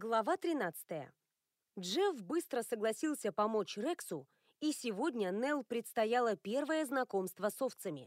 Глава 13. Джефф быстро согласился помочь Рексу, и сегодня Нелл предстояло первое знакомство с овцами.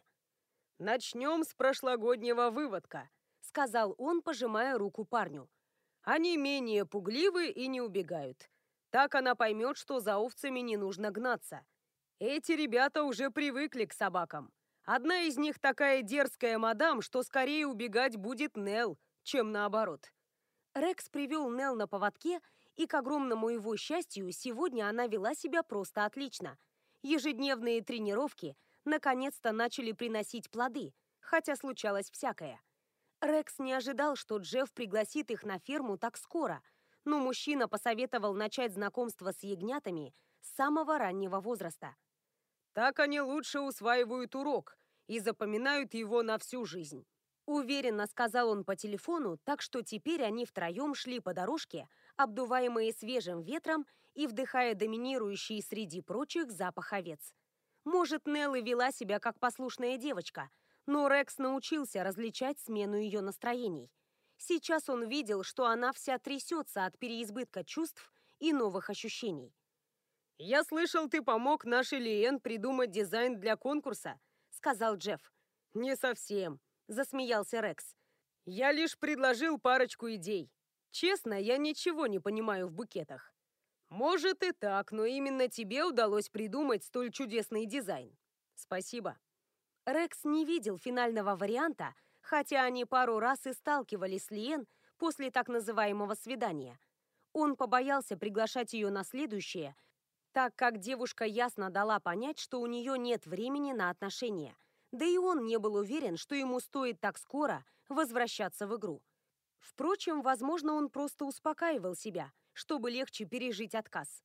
«Начнем с прошлогоднего выводка», — сказал он, пожимая руку парню. «Они менее пугливы и не убегают. Так она поймет, что за овцами не нужно гнаться. Эти ребята уже привыкли к собакам. Одна из них такая дерзкая мадам, что скорее убегать будет Нелл, чем наоборот». Рекс привел Нелл на поводке, и, к огромному его счастью, сегодня она вела себя просто отлично. Ежедневные тренировки наконец-то начали приносить плоды, хотя случалось всякое. Рекс не ожидал, что Джефф пригласит их на ферму так скоро, но мужчина посоветовал начать знакомство с ягнятами с самого раннего возраста. «Так они лучше усваивают урок и запоминают его на всю жизнь». Уверенно сказал он по телефону, так что теперь они втроем шли по дорожке, обдуваемые свежим ветром и вдыхая доминирующий среди прочих запах овец. Может, Нелл и вела себя как послушная девочка, но Рекс научился различать смену ее настроений. Сейчас он видел, что она вся трясется от переизбытка чувств и новых ощущений. «Я слышал, ты помог нашей Лиэн придумать дизайн для конкурса», — сказал Джефф. «Не совсем», — засмеялся Рекс. «Я лишь предложил парочку идей. Честно, я ничего не понимаю в букетах». «Может и так, но именно тебе удалось придумать столь чудесный дизайн. Спасибо». Рекс не видел финального варианта, хотя они пару раз и сталкивались с Лиэн после так называемого свидания. Он побоялся приглашать ее на следующее, так как девушка ясно дала понять, что у нее нет времени на отношения. Да и он не был уверен, что ему стоит так скоро возвращаться в игру. Впрочем, возможно, он просто успокаивал себя, чтобы легче пережить отказ.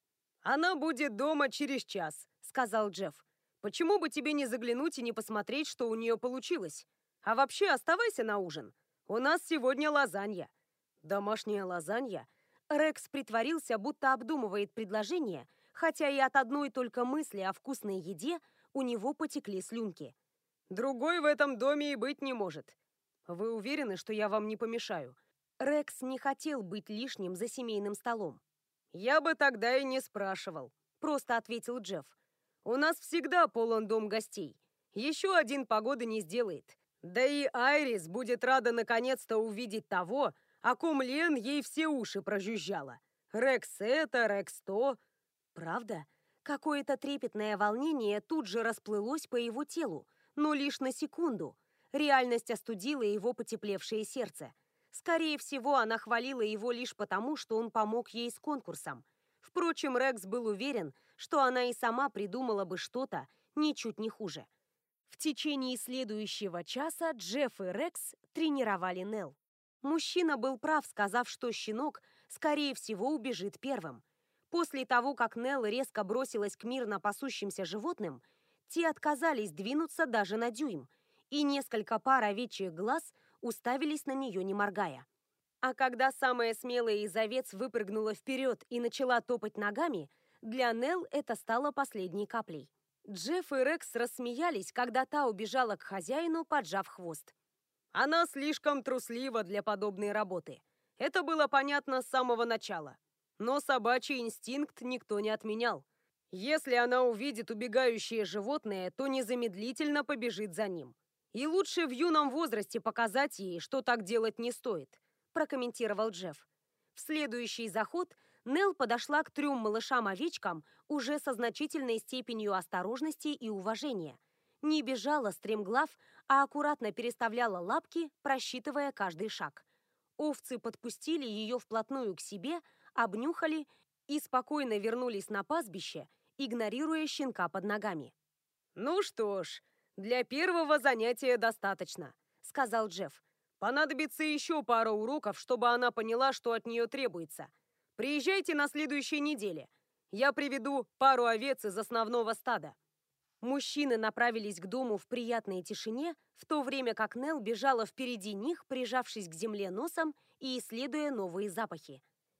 «Она будет дома через час», — сказал Джефф. «Почему бы тебе не заглянуть и не посмотреть, что у нее получилось? А вообще оставайся на ужин. У нас сегодня лазанья». Домашняя лазанья? Рекс притворился, будто обдумывает предложение, хотя и от одной только мысли о вкусной еде у него потекли слюнки. «Другой в этом доме и быть не может. Вы уверены, что я вам не помешаю?» Рекс не хотел быть лишним за семейным столом. «Я бы тогда и не спрашивал», — просто ответил Джефф. «У нас всегда полон дом гостей. Еще один погоды не сделает. Да и Айрис будет рада наконец-то увидеть того, о ком Лен ей все уши прожужжала. Рекс это, Рекс то». Правда? Какое-то трепетное волнение тут же расплылось по его телу, но лишь на секунду. Реальность остудила его потеплевшее сердце. Скорее всего, она хвалила его лишь потому, что он помог ей с конкурсом. Впрочем, Рекс был уверен, что она и сама придумала бы что-то ничуть не хуже. В течение следующего часа Джефф и Рекс тренировали Нелл. Мужчина был прав, сказав, что щенок, скорее всего, убежит первым. После того, как Нелл резко бросилась к мирно пасущимся животным, те отказались двинуться даже на дюйм, и несколько пар овечьих глаз уставились на нее, не моргая. А когда самая смелая из овец выпрыгнула вперед и начала топать ногами, для Нелл это стало последней каплей. Джефф и Рекс рассмеялись, когда та убежала к хозяину, поджав хвост. «Она слишком труслива для подобной работы. Это было понятно с самого начала. Но собачий инстинкт никто не отменял. Если она увидит убегающее животное, то незамедлительно побежит за ним. И лучше в юном возрасте показать ей, что так делать не стоит», прокомментировал Джефф. В следующий заход Нелл подошла к 3 малышам-овечкам уже со значительной степенью осторожности и уважения. Не бежала стремглав, а аккуратно переставляла лапки, просчитывая каждый шаг. Овцы подпустили ее вплотную к себе, обнюхали и спокойно вернулись на пастбище, игнорируя щенка под ногами. «Ну что ж, для первого занятия достаточно», — сказал Джефф. «Понадобится еще пара уроков, чтобы она поняла, что от нее требуется. Приезжайте на следующей неделе. Я приведу пару овец из основного стада». Мужчины направились к дому в приятной тишине, в то время как Нелл бежала впереди них, прижавшись к земле носом и исследуя новые запахи.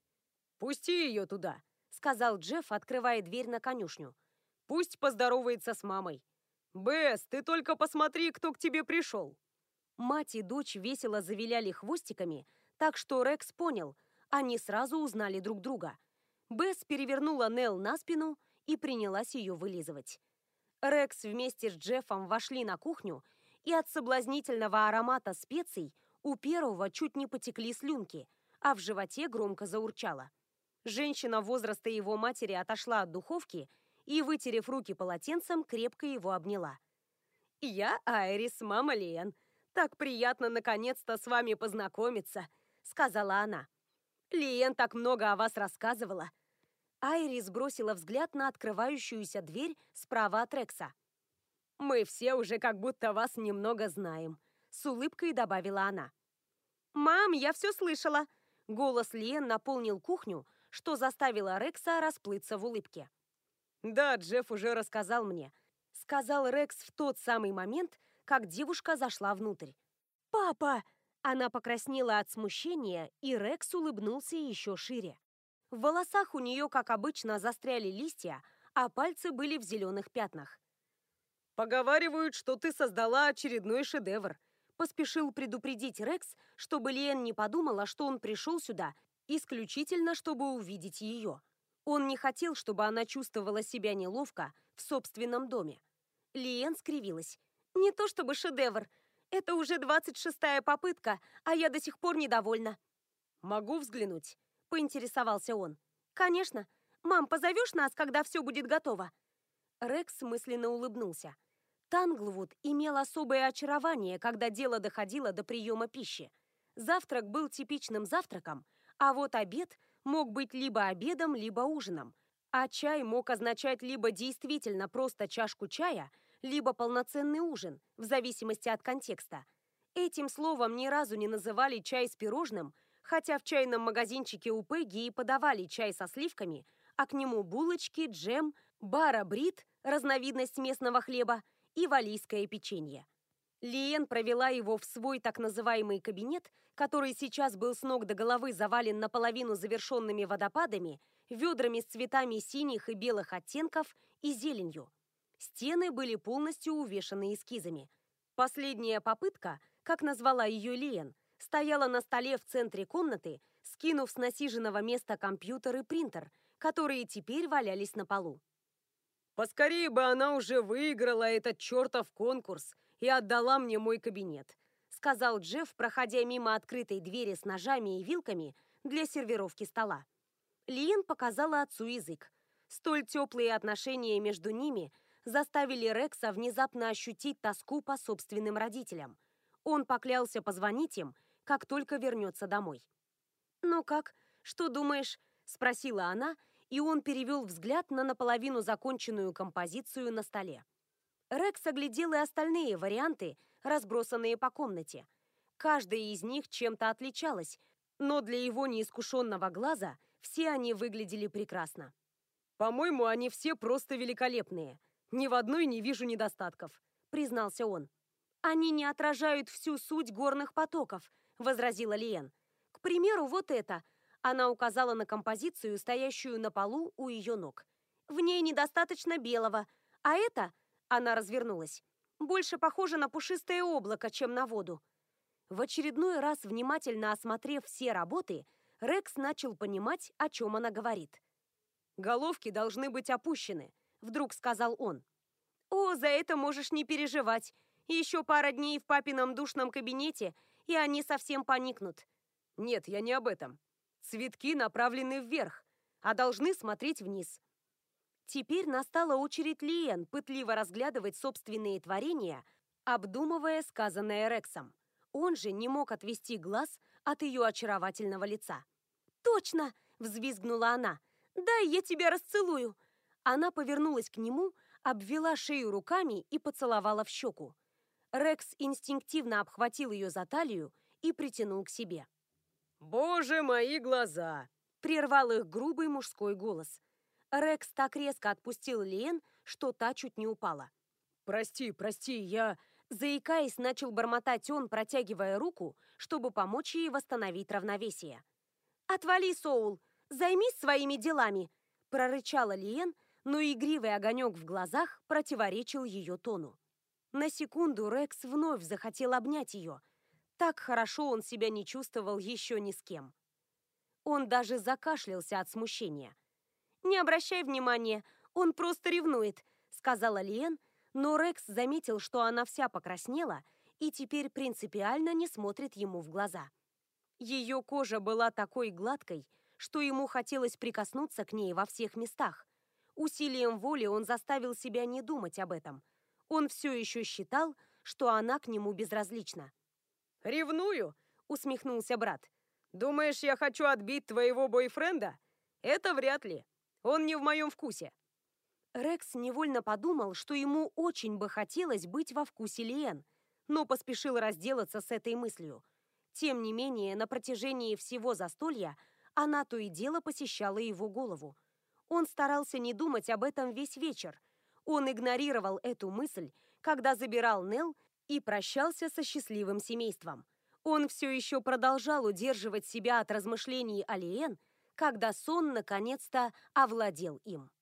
«Пусти ее туда», — сказал Джефф, открывая дверь на конюшню. «Пусть поздоровается с мамой. Бесс, ты только посмотри, кто к тебе пришел». Мать и дочь весело завиляли хвостиками, так что Рекс понял, Они сразу узнали друг друга. Бесс перевернула Нелл на спину и принялась ее вылизывать. Рекс вместе с Джеффом вошли на кухню, и от соблазнительного аромата специй у первого чуть не потекли слюнки, а в животе громко заурчало. Женщина возраста его матери отошла от духовки и, вытерев руки полотенцем, крепко его обняла. «Я Айрис, мама Лиэн. Так приятно наконец-то с вами познакомиться», — сказала она. «Лиэн так много о вас рассказывала». Айрис бросила взгляд на открывающуюся дверь справа от Рекса. «Мы все уже как будто вас немного знаем», — с улыбкой добавила она. «Мам, я все слышала!» Голос Лиэн наполнил кухню, что заставило Рекса расплыться в улыбке. «Да, Джефф уже рассказал мне», — сказал Рекс в тот самый момент, как девушка зашла внутрь. «Папа!» Она покраснела от смущения, и Рекс улыбнулся еще шире. В волосах у нее, как обычно, застряли листья, а пальцы были в зеленых пятнах. «Поговаривают, что ты создала очередной шедевр», — поспешил предупредить Рекс, чтобы Лиэн не подумала, что он пришел сюда исключительно, чтобы увидеть ее. Он не хотел, чтобы она чувствовала себя неловко в собственном доме. Лиэн скривилась. «Не то чтобы шедевр. Это уже 26-я попытка, а я до сих пор недовольна». «Могу взглянуть?» — поинтересовался он. «Конечно. Мам, позовешь нас, когда все будет готово?» Рекс мысленно улыбнулся. Танглвуд имел особое очарование, когда дело доходило до приема пищи. Завтрак был типичным завтраком, а вот обед мог быть либо обедом, либо ужином. А чай мог означать либо действительно просто чашку чая, либо полноценный ужин, в зависимости от контекста. Этим словом ни разу не называли чай с пирожным, хотя в чайном магазинчике у Пегги и подавали чай со сливками, а к нему булочки, джем, бара-брит, разновидность местного хлеба, и валлийское печенье. Лиэн провела его в свой так называемый кабинет, который сейчас был с ног до головы завален наполовину завершенными водопадами, ведрами с цветами синих и белых оттенков и зеленью. Стены были полностью увешаны эскизами. Последняя попытка, как назвала ее Лиэн, стояла на столе в центре комнаты, скинув с насиженного места компьютер и принтер, которые теперь валялись на полу. «Поскорее бы она уже выиграла этот чертов конкурс и отдала мне мой кабинет», сказал Джефф, проходя мимо открытой двери с ножами и вилками для сервировки стола. Лиэн показала отцу язык. Столь теплые отношения между ними заставили Рекса внезапно ощутить тоску по собственным родителям. Он поклялся позвонить им, как только вернется домой. «Ну как, что думаешь?» – спросила она, и он перевел взгляд на наполовину законченную композицию на столе. Рекс оглядел и остальные варианты, разбросанные по комнате. Каждая из них чем-то отличалась, но для его неискушенного глаза все они выглядели прекрасно. «По-моему, они все просто великолепные. Ни в одной не вижу недостатков», — признался он. «Они не отражают всю суть горных потоков», — возразила Лиэн. «К примеру, вот это». Она указала на композицию, стоящую на полу у ее ног. «В ней недостаточно белого, а это...» Она развернулась. «Больше похоже на пушистое облако, чем на воду». В очередной раз, внимательно осмотрев все работы, Рекс начал понимать, о чем она говорит. «Головки должны быть опущены», — вдруг сказал он. «О, за это можешь не переживать. Еще пара дней в папином душном кабинете, и они совсем поникнут». «Нет, я не об этом. Цветки направлены вверх, а должны смотреть вниз». Теперь настала очередь Лиэн пытливо разглядывать собственные творения, обдумывая сказанное Рексом. Он же не мог отвести глаз от ее очаровательного лица. «Точно!» – взвизгнула она. «Дай я тебя расцелую!» Она повернулась к нему, обвела шею руками и поцеловала в щеку. Рекс инстинктивно обхватил ее за талию и притянул к себе. «Боже, мои глаза!» – прервал их грубый мужской голос. Рекс так резко отпустил Лиэн, что та чуть не упала. «Прости, я...» Заикаясь, начал бормотать он, протягивая руку, чтобы помочь ей восстановить равновесие. «Отвали, Соул! Займись своими делами!» – прорычала Лиэн, но игривый огонек в глазах противоречил ее тону. На секунду Рекс вновь захотел обнять ее. Так хорошо он себя не чувствовал еще ни с кем. Он даже закашлялся от смущения. «Не обращай внимания, он просто ревнует», — сказала Лиэн, но Рекс заметил, что она вся покраснела и теперь принципиально не смотрит ему в глаза. Ее кожа была такой гладкой, что ему хотелось прикоснуться к ней во всех местах. Усилием воли он заставил себя не думать об этом. Он все еще считал, что она к нему безразлична. «Ревную?» — усмехнулся брат. «Думаешь, я хочу отбить твоего бойфренда? Это вряд ли. Он не в моем вкусе». Рекс невольно подумал, что ему очень бы хотелось быть во вкусе Лиэн, но поспешил разделаться с этой мыслью. Тем не менее, на протяжении всего застолья она то и дело посещала его голову. Он старался не думать об этом весь вечер. Он игнорировал эту мысль, когда забирал Нелл и прощался со счастливым семейством. Он все еще продолжал удерживать себя от размышлений о Лиэн, когда сон наконец-то овладел им.